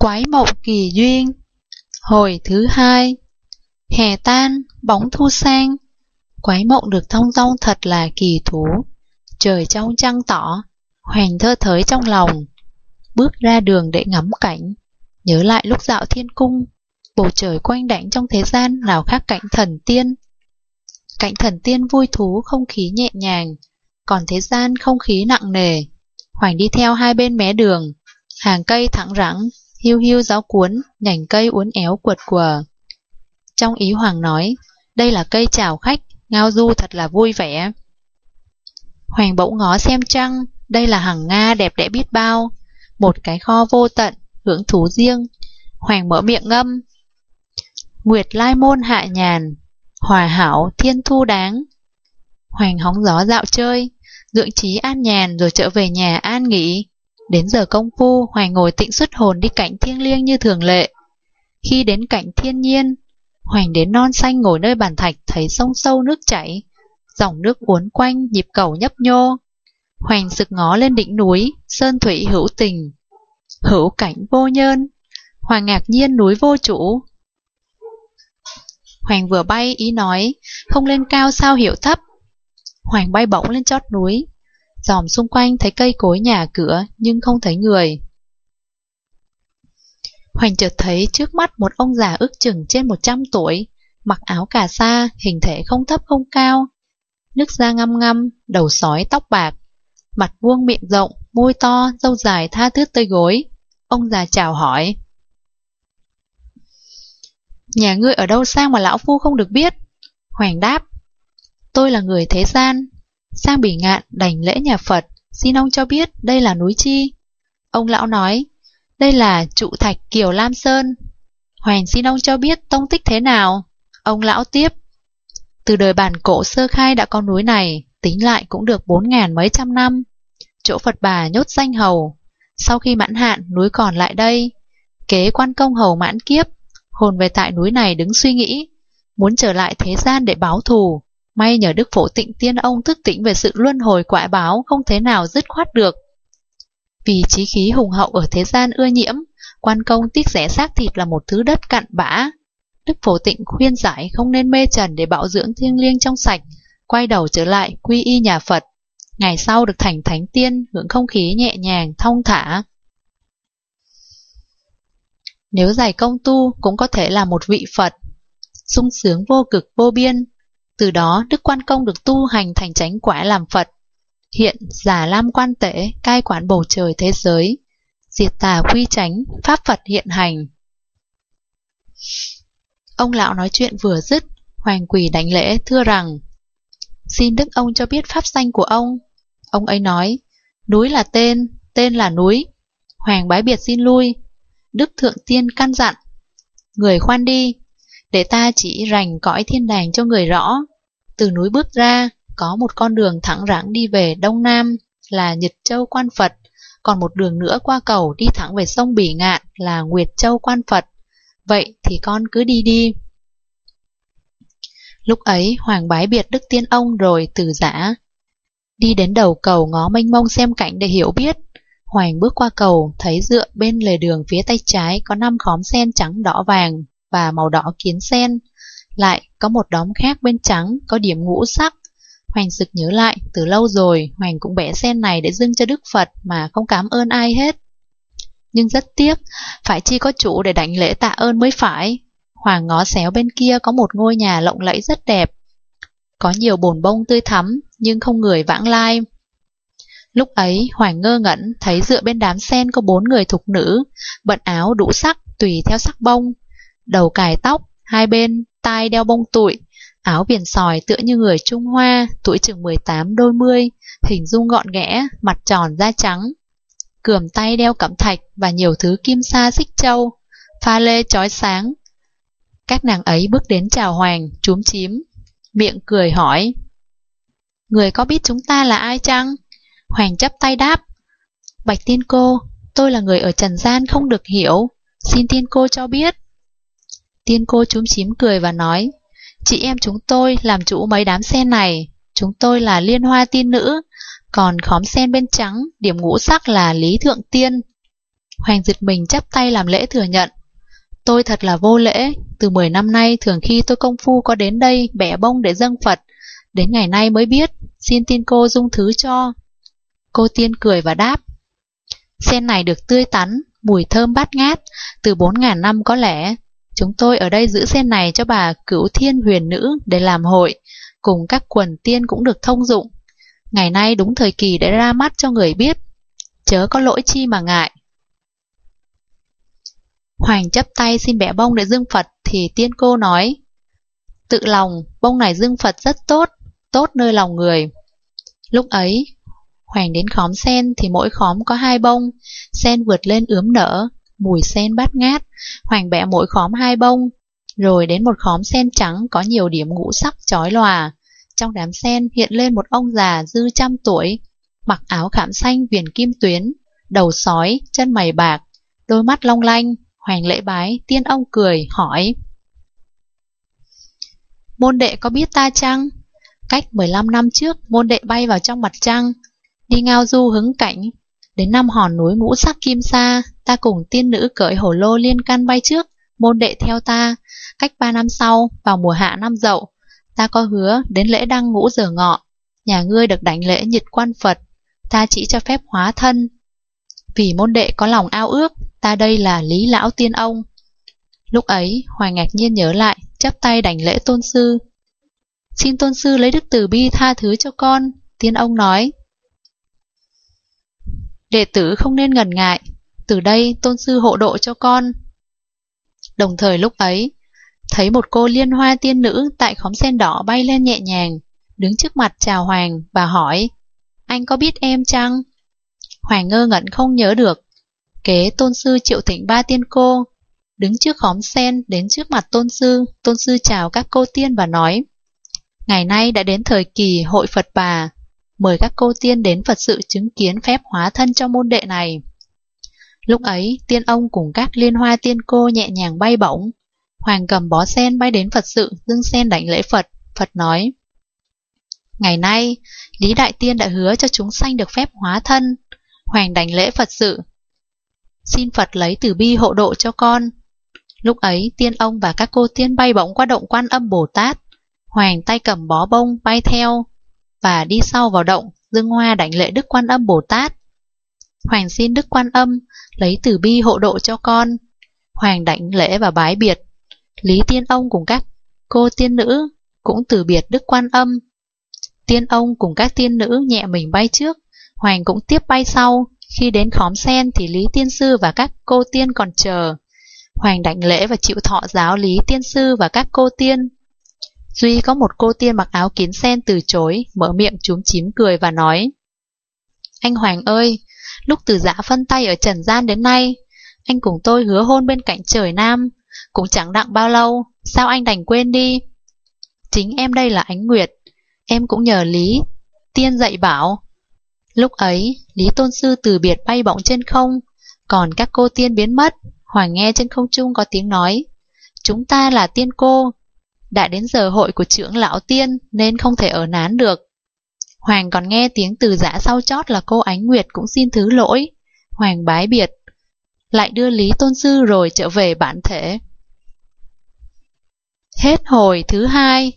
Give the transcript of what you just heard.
Quái mộng kỳ duyên. Hồi thứ 2. Hè tan, bóng thu sang. Quái mộng được thong dong thật là kỳ thú. Trời trong trăng tỏ, Hoành thơ thới trong lòng. Bước ra đường để ngắm cảnh, nhớ lại lúc dạo thiên cung. Bầu trời quanh đãng trong thế gian nào khác cảnh thần tiên. Cảnh thần tiên vui thú, không khí nhẹ nhàng, còn thế gian không khí nặng nề. Hoành đi theo hai bên mé đường, hàng cây thẳng rẳng, hiu hiu giáo cuốn, nhành cây uốn éo quật quờ. Trong ý Hoàng nói, đây là cây chào khách, ngao du thật là vui vẻ. Hoành bỗng ngó xem trăng, đây là hằng Nga đẹp đẽ biết bao, một cái kho vô tận, hưởng thú riêng. Hoành mở miệng ngâm: Nguyệt lai môn hạ nhàn, hòa hảo thiên thu đáng. Hoành hóng gió dạo chơi, dưỡng trí an nhàn rồi trở về nhà an nghỉ. Đến giờ công phu, Hoành ngồi tĩnh xuất hồn đi cảnh thiêng liêng như thường lệ. Khi đến cảnh thiên nhiên, Hoành đến non xanh ngồi nơi bàn thạch, thấy sông sâu nước chảy, dòng nước uốn quanh, nhịp cầu nhấp nhô. Hoành sực ngó lên đỉnh núi, sơn thủy hữu tình, hữu cảnh vô nhơn. Hoành ngạc nhiên núi vô chủ. Hoành vừa bay ý nói, không lên cao sao hiểu thấp. Hoành bay bổng lên chót núi, dòm xung quanh thấy cây cối nhà cửa nhưng không thấy người. Hoành chợt thấy trước mắt một ông già ước chừng trên 100 tuổi, mặc áo cà sa, hình thể không thấp không cao, nước da ngăm ngăm, đầu sói tóc bạc, mặt vuông miệng rộng, môi to, râu dài tha thướt tới gối. Ông già chào hỏi: Nhà ngươi ở đâu sang mà lão phu không được biết? Hoành đáp: Tôi là người thế gian, sang Bỉ Ngạn đảnh lễ nhà Phật, xin ông cho biết đây là núi chi? Ông lão nói: Đây là trụ thạch Kiều Lam Sơn. Hoành xin ông cho biết tông tích thế nào? Ông lão tiếp: Từ đời bản cổ sơ khai đã có núi này, tính lại cũng được 4.000 mấy trăm năm. Chỗ Phật Bà nhốt danh hầu, sau khi mãn hạn núi còn lại đây. Kế quan công hầu mãn kiếp, hồn về tại núi này đứng suy nghĩ, muốn trở lại thế gian để báo thù. May nhờ Đức Phổ Tịnh Tiên ông thức tỉnh về sự luân hồi quả báo, không thế nào dứt khoát được. Vì chí khí hùng hậu ở thế gian ưa nhiễm, quan công tiếc rẻ xác thịt là một thứ đất cặn bã. Đức Phổ Tịnh khuyên giải không nên mê trần để bảo dưỡng thiêng liêng trong sạch, quay đầu trở lại quy y nhà Phật. Ngày sau được thành thánh tiên, hưởng không khí nhẹ nhàng, thong thả. Nếu dày công tu cũng có thể là một vị Phật, sung sướng vô cực vô biên. Từ đó Đức Quan Công được tu hành thành chánh quả làm Phật. Hiện Già Lam Quan Tể cai quản bầu trời thế giới, diệt tà quy chánh, pháp Phật hiện hành. Ông lão nói chuyện vừa dứt, Hoành quỳ đảnh lễ thưa rằng: Xin Đức ông cho biết pháp danh của ông. Ông ấy nói: Núi là tên, tên là núi. Hoành bái biệt xin lui. Đức Thượng Tiên căn dặn: Người khoan đi, để ta chỉ rành cõi thiên đàng cho người rõ. Từ núi bước ra, có một con đường thẳng rãng đi về đông nam là Nhật Châu Quan Phật, còn một đường nữa qua cầu đi thẳng về sông Bỉ Ngạn là Nguyệt Châu Quan Phật. Vậy thì con cứ đi đi. Lúc ấy Hoành bái biệt Đức Tiên ông rồi từ giã. Đi đến đầu cầu ngó mênh mông xem cảnh để hiểu biết. Hoành bước qua cầu, thấy dựa bên lề đường phía tay trái có 5 khóm sen trắng đỏ vàng và màu đỏ kiến sen. Lại có một đóm khác bên trắng có điểm ngũ sắc. Hoành sực nhớ lại, từ lâu rồi Hoành cũng bẻ sen này để dâng cho Đức Phật mà không cảm ơn ai hết. Nhưng rất tiếc, phải chi có chủ để đảnh lễ tạ ơn mới phải. Hoành ngó xéo bên kia có một ngôi nhà lộng lẫy rất đẹp, có nhiều bồn bông tươi thắm nhưng không người vãng lai. Lúc ấy Hoành ngơ ngẩn thấy dựa bên đám sen có 4 người thục nữ, bận áo đủ sắc tùy theo sắc bông, đầu cài tóc, hai bên tai đeo bông tụi, áo viền sòi tựa như người Trung Hoa, tuổi chừng 18 đôi mươi, hình dung gọn ghẽ, mặt tròn da trắng, cườm tay đeo cẩm thạch và nhiều thứ kim sa xích châu, pha lê chói sáng. Các nàng ấy bước đến chào Hoành, chúm chím, miệng cười hỏi: Người có biết chúng ta là ai chăng? Hoành chắp tay đáp: Bạch tiên cô, tôi là người ở trần gian không được hiểu, xin tiên cô cho biết. Tiên cô chúm chím cười và nói: Chị em chúng tôi làm chủ mấy đám sen này, chúng tôi là Liên Hoa tiên nữ, còn khóm sen bên trắng điểm ngũ sắc là Lý Thượng Tiên. Hoàng giật mình chắp tay làm lễ thừa nhận. Tôi thật là vô lễ, từ 10 năm nay thường khi tôi công phu có đến đây bẻ bông để dâng Phật, đến ngày nay mới biết, xin tiên cô dung thứ cho. Cô tiên cười và đáp, sen này được tươi tắn, mùi thơm bát ngát, từ 4.000 năm có lẽ. Chúng tôi ở đây giữ sen này cho bà Cửu Thiên Huyền Nữ để làm hội, cùng các quần tiên cũng được thông dụng. Ngày nay đúng thời kỳ để ra mắt cho người biết, chớ có lỗi chi mà ngại. Hoàng chắp tay xin bẻ bông để dâng Phật thì tiên cô nói, tự lòng, bông này dâng Phật rất tốt, tốt nơi lòng người. Lúc ấy, Hoàng đến khóm sen thì mỗi khóm có 2 bông, sen vượt lên ướm nở, mùi sen bát ngát. Hoàng bẻ mỗi khóm 2 bông, rồi đến một khóm sen trắng có nhiều điểm ngũ sắc chói lòa. Trong đám sen hiện lên một ông già dư 100 tuổi, mặc áo khảm xanh viền kim tuyến, đầu sói, chân mày bạc, đôi mắt long lanh. Hoàng lễ bái, tiên ông cười, hỏi, môn đệ có biết ta chăng? Cách 15 năm trước, môn đệ bay vào trong mặt trăng, đi ngao du hứng cảnh. Đến năm hòn núi ngũ sắc kim sa, ta cùng tiên nữ cởi hổ lô liên căn bay trước, môn đệ theo ta. Cách 3 năm sau, vào mùa hạ năm Dậu, ta có hứa đến lễ đăng ngũ giờ ngọ, nhà ngươi được đảnh lễ nhật quan Phật, ta chỉ cho phép hóa thân. Vì môn đệ có lòng ao ước, ta đây là Lý Lão Tiên ông. Lúc ấy, Hoàng ngạc nhiên nhớ lại, chắp tay đảnh lễ tôn sư. Xin tôn sư lấy đức từ bi tha thứ cho con. Tiên ông nói, đệ tử không nên ngần ngại, từ đây tôn sư hộ độ cho con. Đồng thời lúc ấy, thấy một cô liên hoa tiên nữ tại khóm sen đỏ bay lên nhẹ nhàng, đứng trước mặt chào Hoàng và hỏi, anh có biết em chăng? Hoàng ngơ ngẩn không nhớ được. Kế tôn sư triệu thỉnh 3 tiên cô, đứng trước khóm sen đến trước mặt tôn sư chào các cô tiên và nói, ngày nay đã đến thời kỳ hội Phật bà, mời các cô tiên đến Phật sự chứng kiến phép hóa thân cho môn đệ này. Lúc ấy, tiên ông cùng các liên hoa tiên cô nhẹ nhàng bay bổng. Hoàng cầm bó sen bay đến Phật sự, dâng sen đảnh lễ Phật. Phật nói, ngày nay, Lý Đại Tiên đã hứa cho chúng sanh được phép hóa thân. Hoàng đảnh lễ Phật sự, xin Phật lấy từ bi hộ độ cho con. Lúc ấy, tiên ông và các cô tiên bay bổng qua động Quan Âm Bồ Tát. Hoàng tay cầm bó bông bay theo và đi sau vào động, dâng hoa đảnh lễ Đức Quan Âm Bồ Tát. Hoàng xin Đức Quan Âm lấy từ bi hộ độ cho con. Hoàng đảnh lễ và bái biệt. Lý tiên ông cùng các cô tiên nữ cũng từ biệt Đức Quan Âm. Tiên ông cùng các tiên nữ nhẹ mình bay trước, Hoàng cũng tiếp bay sau. Khi đến khóm sen thì Lý tiên sư và các cô tiên còn chờ. Hoàng đảnh lễ và chịu thọ giáo Lý tiên sư và các cô tiên. Duy có một cô tiên mặc áo kín sen từ chối, mở miệng chúm chím cười và nói, anh Hoàng ơi, lúc từ giã phân tay ở trần gian đến nay, anh cùng tôi hứa hôn bên cạnh trời Nam, cũng chẳng đặng bao lâu, sao anh đành quên đi? Chính em đây là Ánh Nguyệt, em cũng nhờ Lý tiên dạy bảo. Lúc ấy, Lý tôn sư từ biệt bay bổng trên không, còn các cô tiên biến mất. Hoàng nghe trên không trung có tiếng nói, chúng ta là tiên cô, đã đến giờ hội của trưởng lão tiên nên không thể ở nán được. Hoàng còn nghe tiếng từ giã sau chót là cô Ánh Nguyệt cũng xin thứ lỗi. Hoàng bái biệt, lại đưa Lý tôn sư rồi trở về bản thể. Hết hồi thứ 2.